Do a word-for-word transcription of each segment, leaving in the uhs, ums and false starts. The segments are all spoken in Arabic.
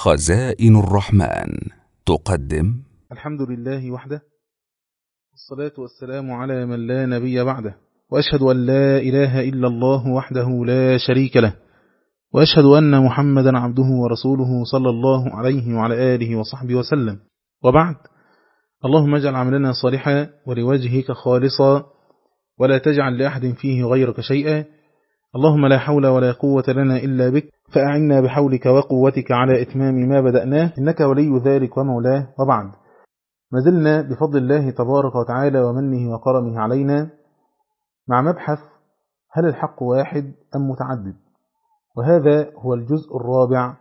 خزائن الرحمن تقدم. الحمد لله وحده، والصلاة والسلام على من لا نبي بعده، وأشهد أن لا إله إلا الله وحده لا شريك له، وأشهد أن محمدا عبده ورسوله صلى الله عليه وعلى آله وصحبه وسلم. وبعد، اللهم اجعل عملنا صالحا ولوجهك خالصا، ولا تجعل لأحد فيه غيرك شيئا. اللهم لا حول ولا قوة لنا إلا بك، فأعنا بحولك وقوتك على إتمام ما بدأناه، إنك ولي ذلك ومولاه. وبعد، ما زلنا بفضل الله تبارك وتعالى ومنه وكرمه علينا مع مبحث: هل الحق واحد أم متعدد؟ وهذا هو الجزء الرابع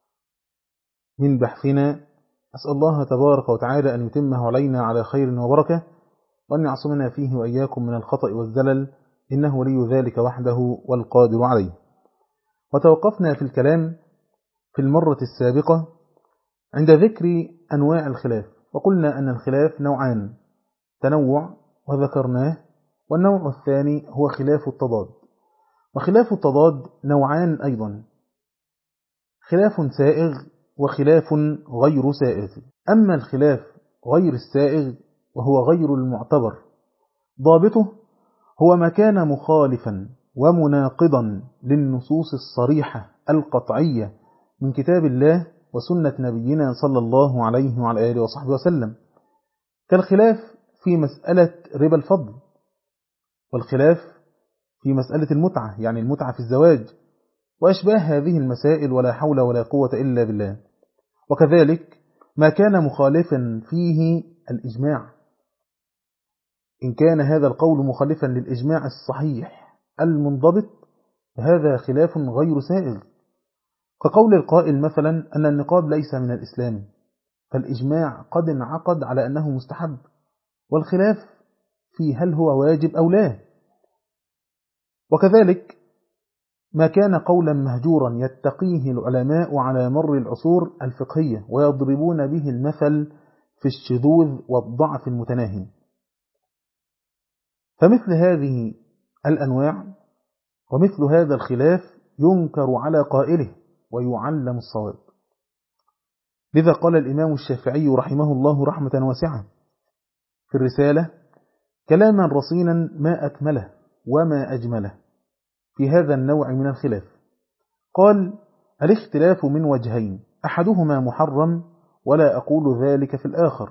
من بحثنا. أسأل الله تبارك وتعالى أن يتمه علينا على خير وبركة، وأن يعصمنا فيه وإياكم من الخطأ والزلل، إنه ولي ذلك وحده والقادر عليه. وتوقفنا في الكلام في المرة السابقة عند ذكر أنواع الخلاف، وقلنا أن الخلاف نوعان: تنوع وذكرناه، والنوع الثاني هو خلاف التضاد. وخلاف التضاد نوعان أيضا: خلاف سائغ وخلاف غير سائغ. أما الخلاف غير السائغ وهو غير المعتبر، ضابطه هو ما كان مخالفا ومناقضا للنصوص الصريحة القطعية من كتاب الله وسنة نبينا صلى الله عليه وعلى آله وصحبه وسلم، كالخلاف في مسألة ربا الفضل، والخلاف في مسألة المتعة، يعني المتعة في الزواج، وأشباه هذه المسائل، ولا حول ولا قوة إلا بالله. وكذلك ما كان مخالفا فيه الإجماع، إن كان هذا القول مخالفا للإجماع الصحيح المنضبط فهذا خلاف غير سائغ، كقول القائل مثلا أن النقاب ليس من الإسلام، فالإجماع قد انعقد على أنه مستحب، والخلاف في هل هو واجب أو لا. وكذلك ما كان قولا مهجورا يتقيه العلماء على مر العصور الفقهية ويضربون به المثل في الشذوذ والضعف المتناهي، فمثل هذه الأنواع ومثل هذا الخلاف ينكر على قائله ويعلم الصواب. لذا قال الإمام الشافعي رحمه الله رحمة واسعة في الرسالة كلاما رصينا ما أكمله وما أجمله في هذا النوع من الخلاف. قال: الاختلاف من وجهين، أحدهما محرم ولا أقول ذلك في الآخر.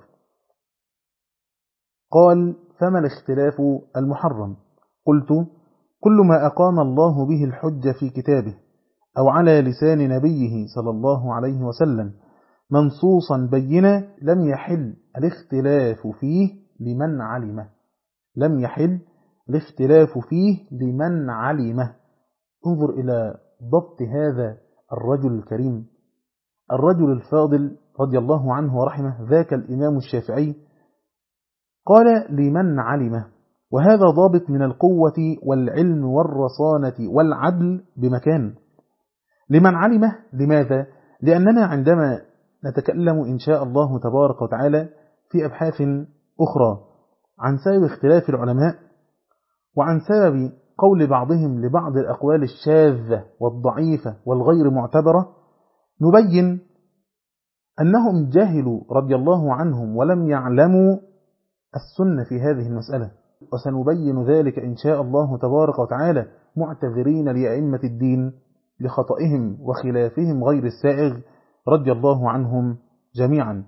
قال: فما الاختلاف المحرم؟ قلت: كل ما أقام الله به الحجة في كتابه أو على لسان نبيه صلى الله عليه وسلم منصوصا بينا لم يحل الاختلاف فيه لمن علمه. لم يحل الاختلاف فيه لمن علمه. انظر إلى ضبط هذا الرجل الكريم، الرجل الفاضل رضي الله عنه ورحمه، ذاك الإمام الشافعي، قال لمن علمه، وهذا ضابط من القوة والعلم والرصانة والعدل بمكان. لمن علمه، لماذا؟ لأننا عندما نتكلم إن شاء الله تبارك وتعالى في أبحاث أخرى عن سبب اختلاف العلماء وعن سبب قول بعضهم لبعض الأقوال الشاذة والضعيفة والغير معتبرة، نبين أنهم جهلوا رضي الله عنهم ولم يعلموا السنة في هذه المسألة، وسنبين ذلك إن شاء الله تبارك وتعالى معتذرين لأئمة الدين لخطئهم وخلافهم غير السائغ رضي الله عنهم جميعا.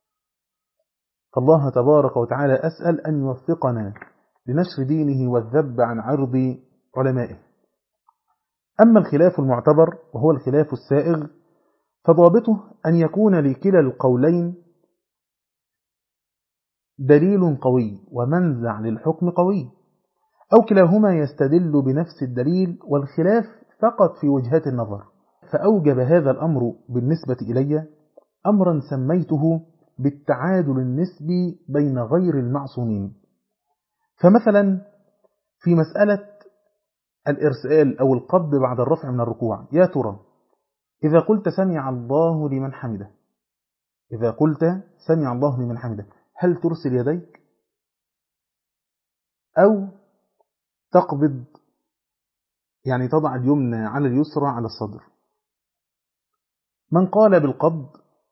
فالله تبارك وتعالى أسأل أن يوفقنا لنشر دينه والذب عن عرض علمائه. أما الخلاف المعتبر وهو الخلاف السائغ، فضابطه أن يكون لكلا القولين دليل قوي ومنزع للحكم قوي، أو كلاهما يستدل بنفس الدليل والخلاف فقط في وجهات النظر. فأوجب هذا الأمر بالنسبة إلي أمرا سميته بالتعادل النسبي بين غير المعصومين. فمثلا في مسألة الإرسال أو القبض بعد الرفع من الركوع، يا ترى إذا قلت سمع الله لمن حمده، إذا قلت سمع الله لمن حمده، هل ترسل يديك أو تقبض، يعني تضع اليمنى على اليسرى على الصدر؟ من قال بالقبض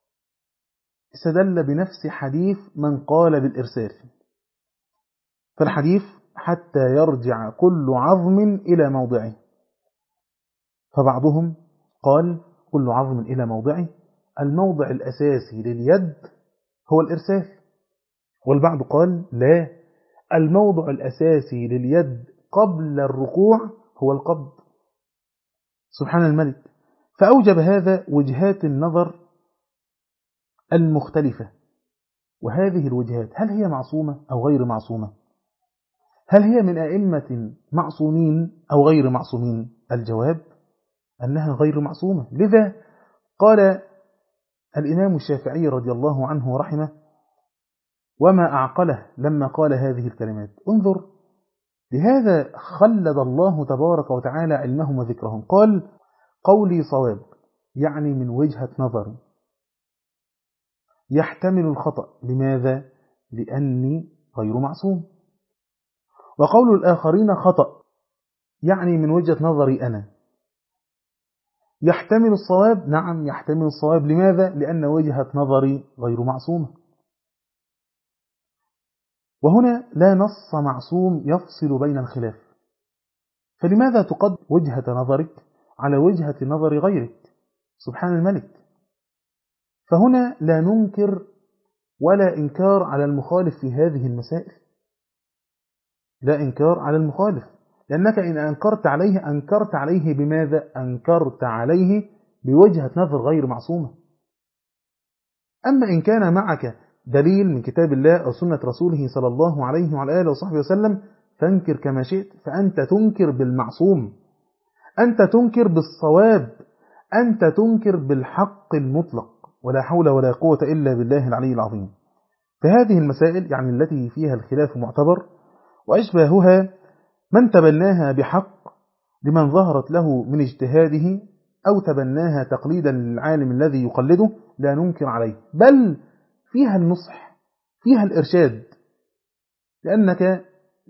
استدل بنفس حديث من قال بالإرسال، فالحديث حتى يرجع كل عظم إلى موضعه، فبعضهم قال كل عظم إلى موضعه، الموضع الأساسي لليد هو الإرسال، والبعض قال لا، الموضع الأساسي لليد قبل الركوع هو القبض. سبحان الملك. فأوجب هذا وجهات النظر المختلفة، وهذه الوجهات هل هي معصومة أو غير معصومة؟ هل هي من أئمة معصومين أو غير معصومين؟ الجواب أنها غير معصومة. لذا قال الإمام الشافعي رضي الله عنه ورحمه وما أعقله لما قال هذه الكلمات. انظر، لهذا خلد الله تبارك وتعالى علمهم وذكرهم. قال قولي صواب، يعني من وجهة نظري، يحتمل الخطأ. لماذا؟ لأني غير معصوم. وقول الآخرين خطأ، يعني من وجهة نظري أنا. يحتمل الصواب، نعم يحتمل الصواب. لماذا؟ لأن وجهة نظري غير معصومة. وهنا لا نص معصوم يفصل بين الخلاف، فلماذا تقدم وجهة نظرك على وجهة نظر غيرك؟ سبحان الملك. فهنا لا ننكر ولا إنكار على المخالف في هذه المسائل، لا إنكار على المخالف، لأنك إن أنكرت عليه أنكرت عليه بماذا؟ أنكرت عليه بوجهة نظر غير معصومة. أما إن كان معك دليل من كتاب الله أو سنة رسوله صلى الله عليه وعلى آله وصحبه وسلم فانكر كما شئت، فأنت تنكر بالمعصوم، أنت تنكر بالصواب، أنت تنكر بالحق المطلق، ولا حول ولا قوة إلا بالله العلي العظيم. فهذه المسائل يعني التي فيها الخلاف معتبر، وأشباهها من تبناها بحق لمن ظهرت له من اجتهاده، أو تبناها تقليدا للعالم الذي يقلده، لا ننكر عليه، بل فيها النصح، فيها الإرشاد، لأنك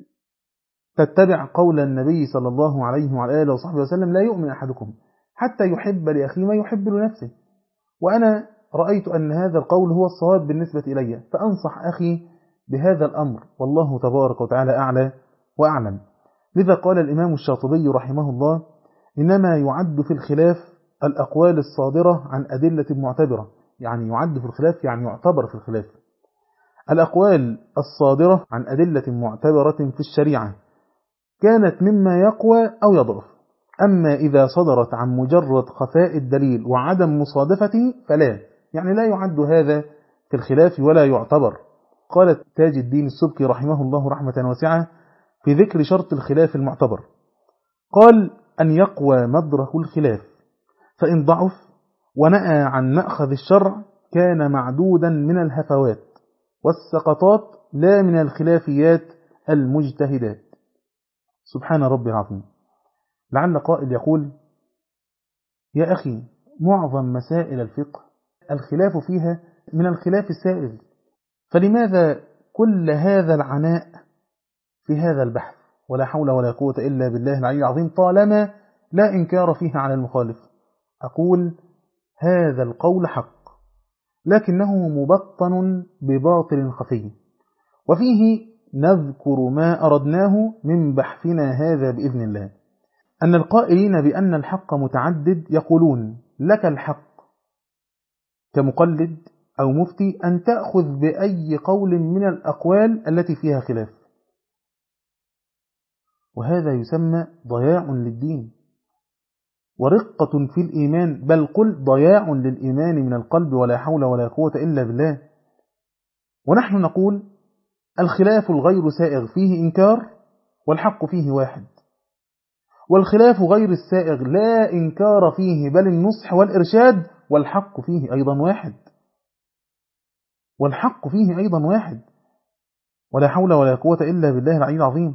تتبع قول النبي صلى الله عليه وعلى آله وصحبه وسلم لا يؤمن أحدكم حتى يحب لأخيه ما يحب لنفسه. وأنا رأيت أن هذا القول هو الصواب بالنسبة إلي، فأنصح أخي بهذا الأمر، والله تبارك وتعالى أعلى وأعلم. لذا قال الإمام الشاطبي رحمه الله إنما يعد في الخلاف الأقوال الصادرة عن أدلة معتبرة، يعني يعد في الخلاف يعني يعتبر في الخلاف الأقوال الصادرة عن أدلة معتبرة في الشريعة، كانت مما يقوى أو يضعف. أما إذا صدرت عن مجرد خفاء الدليل وعدم مصادفته فلا، يعني لا يعد هذا في الخلاف ولا يعتبر. قال تاج الدين السبكي رحمه الله رحمة واسعة في ذكر شرط الخلاف المعتبر، قال أن يقوى مدرك الخلاف، فإن ضعف ونأى عن مأخذ الشرع كان معدودا من الهفوات والسقطات لا من الخلافيات المجتهدات. سبحان ربي العظيم. لعل قائل يقول يا أخي معظم مسائل الفقه الخلاف فيها من الخلاف السائغ، فلماذا كل هذا العناء في هذا البحث؟ ولا حول ولا قوة إلا بالله العلي العظيم، طالما لا إنكار فيها على المخالف. أقول هذا القول حق، لكنه مبطن بباطل خفي، وفيه نذكر ما أردناه من بحثنا هذا بإذن الله. أن القائلين بأن الحق متعدد يقولون لك الحق كمقلد أو مفتي أن تأخذ بأي قول من الأقوال التي فيها خلاف، وهذا يسمى ضياع للدين ورقة في الإيمان، بل قل ضياع للإيمان من القلب، ولا حول ولا قوة إلا بالله. ونحن نقول الخلاف الغير سائغ فيه إنكار والحق فيه واحد، والخلاف غير السائغ لا إنكار فيه بل النصح والإرشاد، والحق فيه أيضا واحد، والحق فيه أيضا واحد، ولا حول ولا قوة إلا بالله العلي العظيم.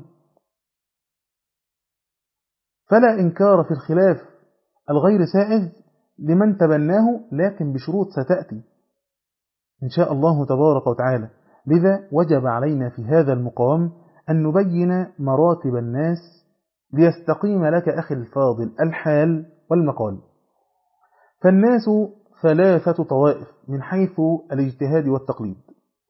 فلا إنكار في الخلاف الغير سائغ لمن تبناه، لكن بشروط ستأتي إن شاء الله تبارك وتعالى. لذا وجب علينا في هذا المقام أن نبين مراتب الناس ليستقيم لك أخي الفاضل الحال والمقال. فالناس ثلاثة طوائف من حيث الاجتهاد والتقليد: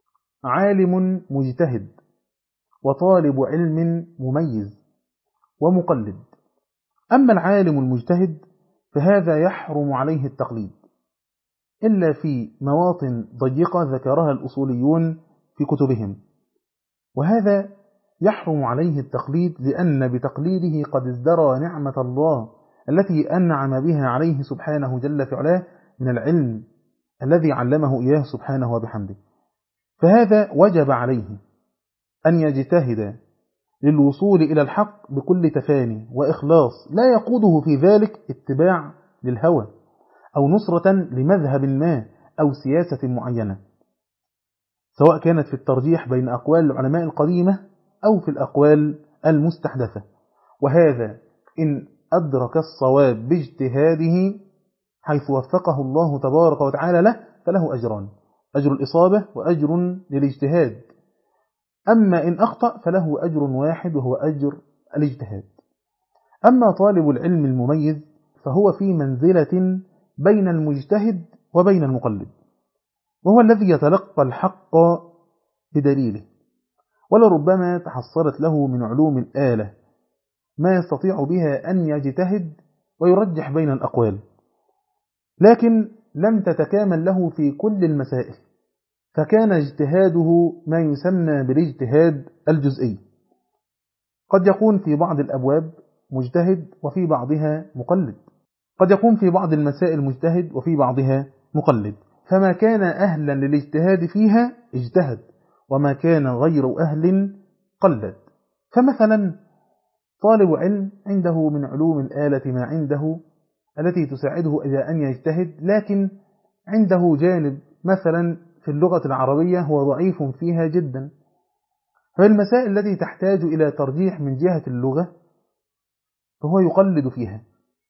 عالم مجتهد، وطالب علم مميز، ومقلد. أما العالم المجتهد فهذا يحرم عليه التقليد إلا في مواطن ضيقة ذكرها الأصوليون في كتبهم، وهذا يحرم عليه التقليد لأن بتقليده قد ازدرى نعمة الله التي أنعم بها عليه سبحانه جل في علاه من العلم الذي علمه إياه سبحانه وبحمده. فهذا وجب عليه أن يجتهد للوصول إلى الحق بكل تفاني وإخلاص، لا يقوده في ذلك اتباع للهوى أو نصرة لمذهب ما أو سياسة معينة، سواء كانت في الترجيح بين أقوال العلماء القديمة أو في الأقوال المستحدثة. وهذا إن أدرك الصواب باجتهاده حيث وفقه الله تبارك وتعالى له فله أجران: أجر الإصابة وأجر للاجتهاد. أما إن أخطأ فله أجر واحد وهو أجر الاجتهاد. أما طالب العلم المميز فهو في منزلة بين المجتهد وبين المقلد، وهو الذي يتلقى الحق بدليله، ولربما تحصلت له من علوم الآلة ما يستطيع بها أن يجتهد ويرجح بين الأقوال، لكن لم تتكامل له في كل المسائل، فكان اجتهاده ما يسمى بالاجتهاد الجزئي. قد يكون في بعض الأبواب مجتهد وفي بعضها مقلد، قد يكون في بعض المسائل مجتهد وفي بعضها مقلد، فما كان أهلا للاجتهاد فيها اجتهد، وما كان غير أهل قلد. فمثلا طالب علم عنده من علوم الآلة ما عنده التي تساعده إلى أن يجتهد، لكن عنده جانب مثلا في اللغة العربية هو ضعيف فيها جدا، فالمسائل التي تحتاج إلى ترجيح من جهة اللغة فهو يقلد فيها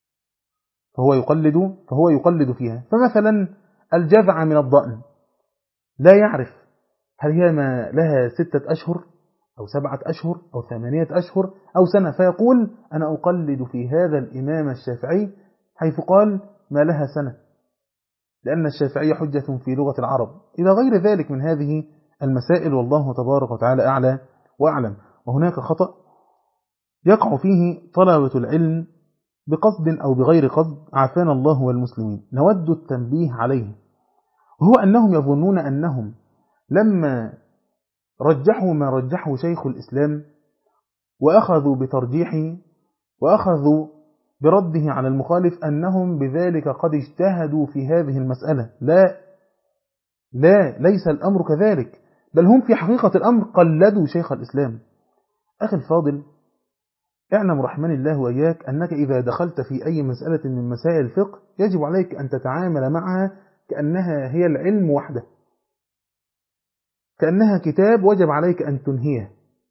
فهو يقلد فهو يقلد فيها فمثلا الجذع من الضأن لا يعرف هل هي ما لها ستة أشهر أو سبعة أشهر أو ثمانية أشهر أو سنة، فيقول أنا أقلد في هذا الإمام الشافعي حيث قال ما لها سنة، لأن الشافعي حجة في لغة العرب، إلى غير ذلك من هذه المسائل. والله تبارك وتعالى أعلى وأعلم. وهناك خطأ يقع فيه طلبة العلم بقصد أو بغير قصد، عافانا الله والمسلمين، نود التنبيه عليه، وهو أنهم يظنون أنهم لما رجحوا ما رجحه شيخ الإسلام وأخذوا بترجيحه وأخذوا برده على المخالف أنهم بذلك قد اجتهدوا في هذه المسألة. لا لا ليس الأمر كذلك، بل هم في حقيقة الأمر قلدوا شيخ الإسلام. أخي الفاضل، اعلم رحمن الله وإياك أنك إذا دخلت في أي مسألة من مسائل الفقه يجب عليك أن تتعامل معها كأنها هي العلم وحده، كأنها كتاب وجب عليك أن تنهيه.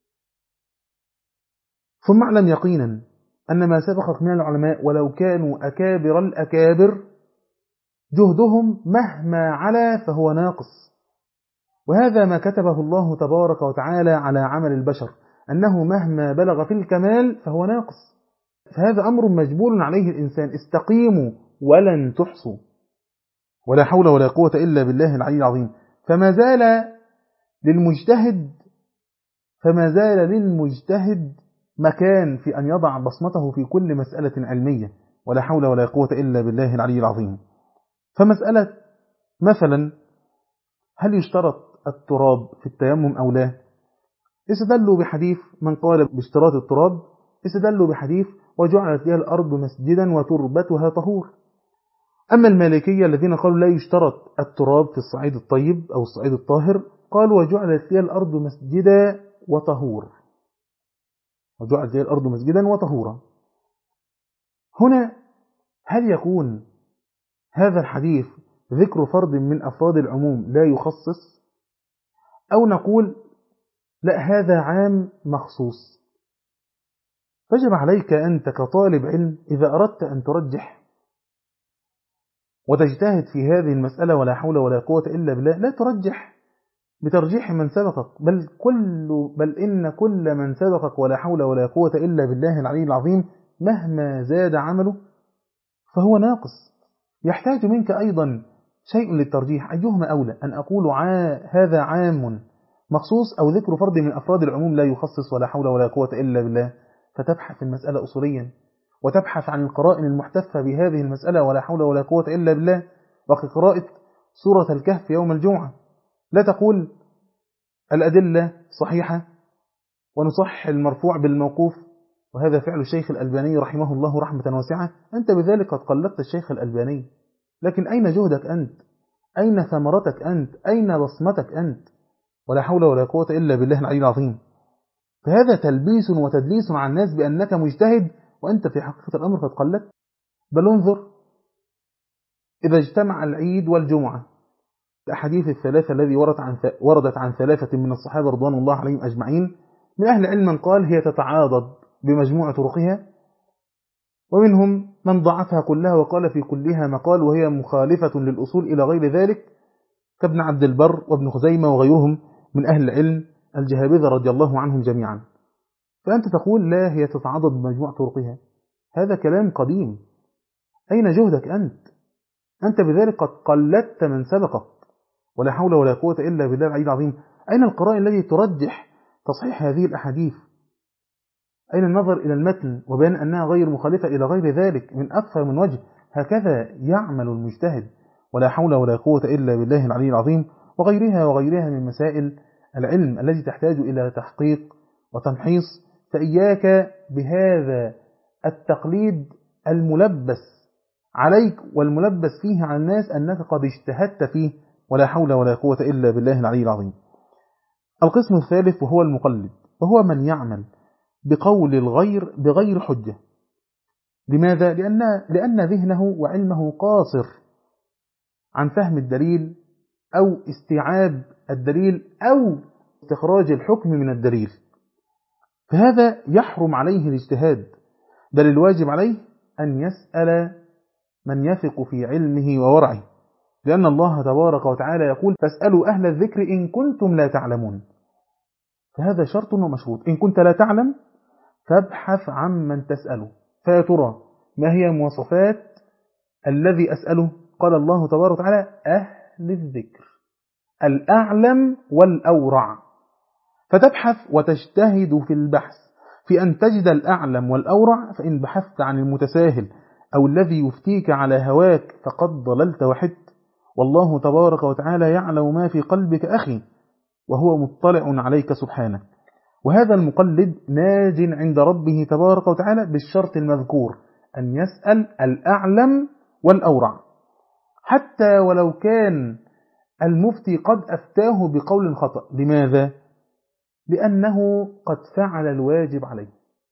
ثم اعلم يقينا أن ما سبقك من العلماء ولو كانوا أكابر الأكابر جهدهم مهما علا فهو ناقص، وهذا ما كتبه الله تبارك وتعالى على عمل البشر، أنه مهما بلغ في الكمال فهو ناقص. فهذا أمر مجبول عليه الإنسان. استقيموا ولن تحصوا، ولا حول ولا قوة إلا بالله العلي العظيم. فما زال للمجتهد فما زال للمجتهد مكان في أن يضع بصمته في كل مسألة علمية، ولا حول ولا قوة إلا بالله العلي العظيم. فمسألة مثلا هل يشترط التراب في التيمم أو لا، استدلوا بحديث من قال باشتراط التراب، استدلوا بحديث وجعلت لها الأرض مسجدا وتربتها طهور. أما المالكية الذين قالوا لا يشترط التراب في الصعيد الطيب أو الصعيد الطاهر، قالوا وجعلت لها الأرض مسجدا وطهور وجعلت لها الأرض مسجدا وطهورا. هنا هل يكون هذا الحديث ذكر فرد من أفراد العموم لا يخصص، أو نقول لا هذا عام مخصوص؟ فجب عليك أنت كطالب علم إذا أردت أن ترجح وتجتهد في هذه المسألة ولا حول ولا قوة إلا بالله، لا ترجح بترجيح من سبقك، بل, كل بل إن كل من سبقك ولا حول ولا قوة إلا بالله العلي العظيم مهما زاد عمله فهو ناقص، يحتاج منك أيضا شيء للترجيح، أيهما أولى أن أقول عا هذا عام مخصوص أو ذكر فرد من أفراد العموم لا يخصص ولا حول ولا قوة إلا بالله. فتبحث المسألة أصوليا وتبحث عن القرائن المحتفة بهذه المسألة ولا حول ولا قوة إلا بالله، وكقراءة سورة الكهف يوم الجمعة. لا تقول الأدلة صحيحة ونصح المرفوع بالموقوف، وهذا فعل الشيخ الألباني رحمه الله رحمة واسعة. أنت بذلك قد قلدت الشيخ الألباني، لكن أين جهدك أنت؟ أين ثمرتك أنت؟ أين بصمتك أنت؟ ولا حول ولا قوة إلا بالله العلي العظيم. فهذا تلبيس وتدليس على الناس بأنك مجتهد وأنت في حقيقة الأمر قد قلدت. بل انظر إذا اجتمع العيد والجمعة، الأحاديث الثلاثة الذي وردت عن وردت عن ثلاثة من الصحابة رضوان الله عليهم أجمعين، من أهل العلم من قال هي تتعاضد بمجموع طرقها، ومنهم من ضعفها كلها وقال في كلها مقال وهي مخالفة للأصول إلى غير ذلك، كابن عبد البر وابن خزيمة وغيرهم من أهل العلم الجهابذة رضي الله عنهم جميعا. فأنت تقول لا هي تتعاضد بمجموع طرقها، هذا كلام قديم. أين جهدك أنت؟ أنت بذلك قد قلدت من سبقك، ولا حول ولا قوة إلا بالله العلي العظيم. أين القرائن التي ترجح تصحيح هذه الأحاديث؟ أين النظر إلى المتن وبين أنها غير مخالفة إلى غير ذلك من أكثر من وجه؟ هكذا يعمل المجتهد، ولا حول ولا قوة إلا بالله العلي العظيم. وغيرها وغيرها من مسائل العلم التي تحتاج إلى تحقيق وتمحيص. فإياك بهذا التقليد الملبس عليك والملبس فيه على الناس أنك قد اجتهدت فيه، ولا حول ولا قوة إلا بالله العلي العظيم. القسم الثالث وهو المقلد، وهو من يعمل بقول الغير بغير حجة. لماذا؟ لأن, لأن ذهنه وعلمه قاصر عن فهم الدليل أو استيعاب الدليل أو استخراج الحكم من الدليل، فهذا يحرم عليه الاجتهاد، بل الواجب عليه أن يسأل من يثق في علمه وورعه، لأن الله تبارك وتعالى يقول فاسألوا أهل الذكر إن كنتم لا تعلمون. فهذا شرط ومشروط. إن كنت لا تعلم فابحث عن من تسأله. فيا ترى ما هي مواصفات الذي أسأله؟ قال الله تبارك وتعالى أهل الذكر الأعلم والأورع. فتبحث وتجتهد في البحث في أن تجد الأعلم والأورع. فإن بحثت عن المتساهل أو الذي يفتيك على هواك فقد ضللت وحدت، والله تبارك وتعالى يعلم ما في قلبك أخي، وهو مطلع عليك سبحانه. وهذا المقلد ناج عند ربه تبارك وتعالى بالشرط المذكور، أن يسأل الأعلم والأورع، حتى ولو كان المفتي قد أفتاه بقول خطأ. لماذا؟ لأنه قد فعل الواجب عليه.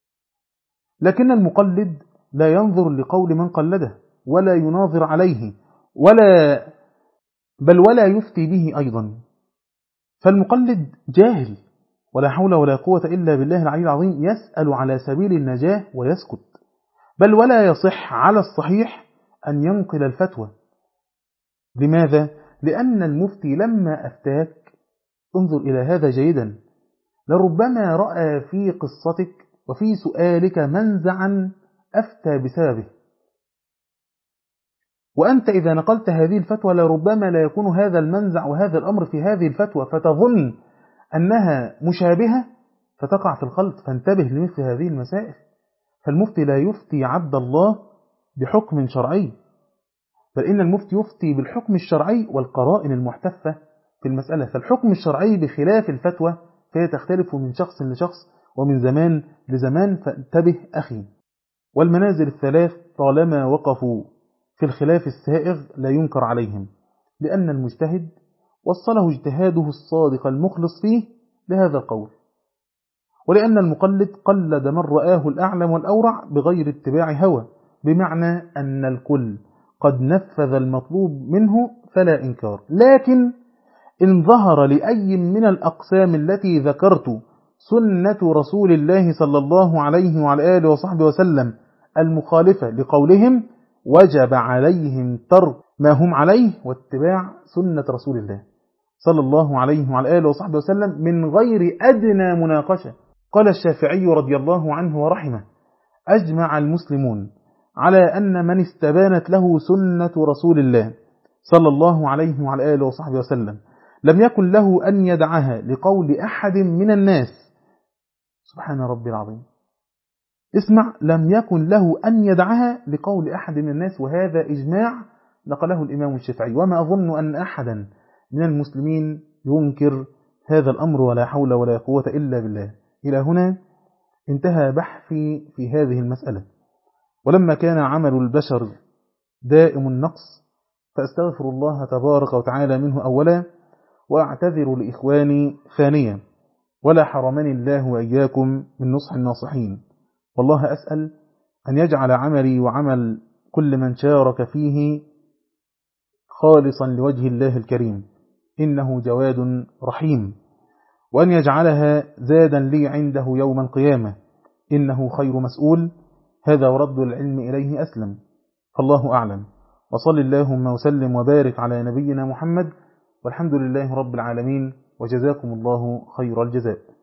لكن المقلد لا ينظر لقول من قلده ولا يناظر عليه ولا بل ولا يفتي به أيضا. فالمقلد جاهل، ولا حول ولا قوة إلا بالله العلي العظيم، يسأل على سبيل النجاة ويسكت، بل ولا يصح على الصحيح أن ينقل الفتوى. لماذا؟ لأن المفتي لما أفتاك، انظر إلى هذا جيدا، لربما رأى في قصتك وفي سؤالك منزعا أفتى بسببه، وأنت إذا نقلت هذه الفتوى لربما لا يكون هذا المنزع وهذا الأمر في هذه الفتوى، فتظن أنها مشابهة فتقع في الخلط. فانتبه لمثل هذه المسائل. فالمفتي لا يفتي عبد الله بحكم شرعي، بل إن المفتي يفتي بالحكم الشرعي والقرائن المحتفة في المسألة. فالحكم الشرعي بخلاف الفتوى فهي تختلف من شخص لشخص ومن زمان لزمان. فانتبه أخي. والمنازل الثلاث طالما وقفوا في الخلاف السائغ لا ينكر عليهم، لأن المجتهد وصله اجتهاده الصادق المخلص فيه لهذا القول، ولأن المقلد قلد من رآه الأعلم والأورع بغير اتباع هوى، بمعنى أن الكل قد نفذ المطلوب منه فلا إنكار. لكن إن ظهر لأي من الأقسام التي ذكرت سنة رسول الله صلى الله عليه وعلى آله وصحبه وسلم المخالفة لقولهم، وجب عليهم ترك ما هم عليه واتباع سنة رسول الله صلى الله عليه وعلى آله وصحبه وسلم من غير أدنى مناقشة. قال الشافعي رضي الله عنه ورحمه: أجمع المسلمون على أن من استبانت له سنة رسول الله صلى الله عليه وعلى آله وصحبه وسلم لم يكن له أن يدعها لقول أحد من الناس. سبحان ربي العظيم. اسمع، لم يكن له أن يدعها لقول أحد من الناس، وهذا إجماع نقله الإمام الشافعي، وما أظن أن أحدا من المسلمين ينكر هذا الأمر، ولا حول ولا قوة إلا بالله. إلى هنا انتهى بحثي في هذه المسألة. ولما كان عمل البشر دائم النقص فأستغفر الله تبارك وتعالى منه أولا، وأعتذر لإخواني ثانيا، ولا حرمني الله وإياكم من نصح الناصحين. والله أسأل أن يجعل عملي وعمل كل من شارك فيه خالصا لوجه الله الكريم، إنه جواد رحيم، وأن يجعلها زادا لي عنده يوم القيامة، إنه خير مسؤول. هذا ورد العلم إليه أسلم، فالله أعلم. وصل اللهم وسلم وبارك على نبينا محمد، والحمد لله رب العالمين، وجزاكم الله خير الجزاء.